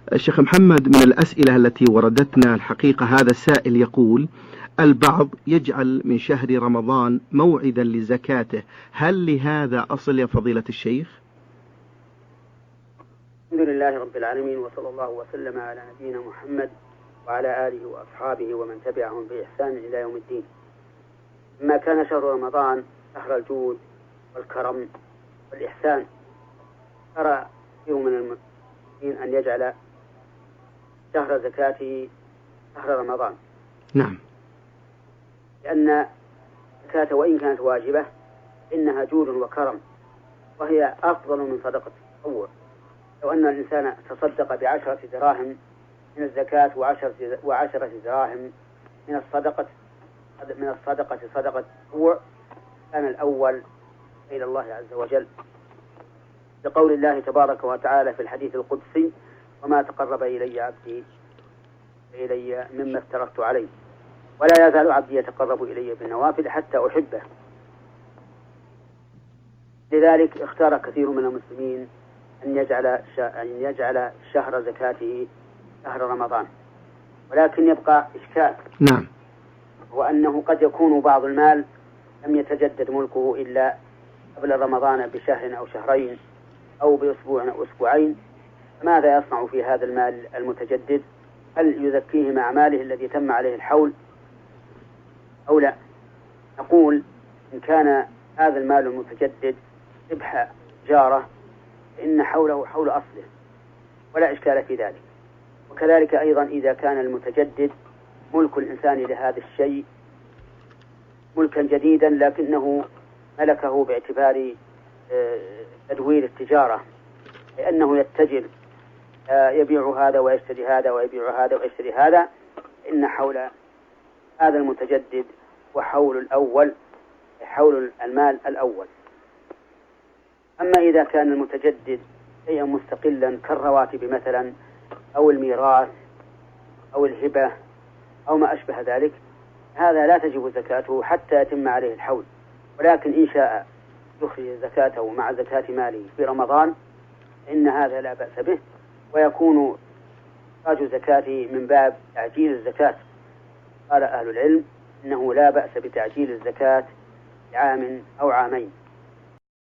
الشيخ محمد، من الأسئلة التي وردتنا الحقيقة هذا السائل يقول: البعض يجعل من شهر رمضان موعدا لزكاته، هل لهذا أصل يا فضيلة الشيخ؟ الحمد لله رب العالمين، وصلى الله وسلم على نبينا محمد وعلى آله وأصحابه ومن تبعهم بإحسان إلى يوم الدين. لما كان شهر رمضان شهر الجود والكرم والإحسان، ترى كثير من المسلمين أن يجعل شهر زكاته شهر رمضان. نعم. لأن الزكاة وإن كانت واجبة إنها جود وكرم، وهي أفضل من صدقة التطوع. لو أن الإنسان تصدق ب10 دراهم من الزكاة و10 دراهم من الصدقة صدقة التطوع، كان الأول إلى الله عز وجل، لقول الله تبارك وتعالى في الحديث القدسي: وما تقرب إلي عبدي مما افترضت عليه، ولا يزال عبدي يتقرب إلي بالنوافل حتى أحبه. لذلك اختار كثير من المسلمين أن يجعل شهر زكاته شهر رمضان. ولكن يبقى إشكال، نعم، وأنه قد يكون بعض المال لم يتجدد ملكه إلا قبل رمضان بشهر أو شهرين أو بأسبوع أو أسبوعين. ماذا يصنع في هذا المال المتجدد؟ هل يزكيه مع ماله الذي تم عليه الحول أو لا؟ نقول إن كان هذا المال المتجدد ربح جارة فإن حوله حول أصله ولا إشكال في ذلك. وكذلك أيضا إذا كان المتجدد ملك الإنسان لهذا الشيء ملكا جديدا لكنه ملكه باعتبار تدوير التجارة، لأنه يتجر، يبيع هذا ويشتري هذا ويبيع هذا ويشتري هذا، إن حول هذا المتجدد وحول الأول حول المال الأول. أما إذا كان المتجدد شيئا مستقلا كالرواتب مثلا أو الميراث أو الهبة أو ما أشبه ذلك، هذا لا تجب زكاته حتى يتم عليه الحول. ولكن إن شاء يخرج زكاته مع زكاة ماله في رمضان إن هذا لا بأس به، ويكون إخراج زكاته من باب تعجيل الزكاة. قال أهل العلم إنه لا بأس بتعجيل الزكاة عام أو عامين.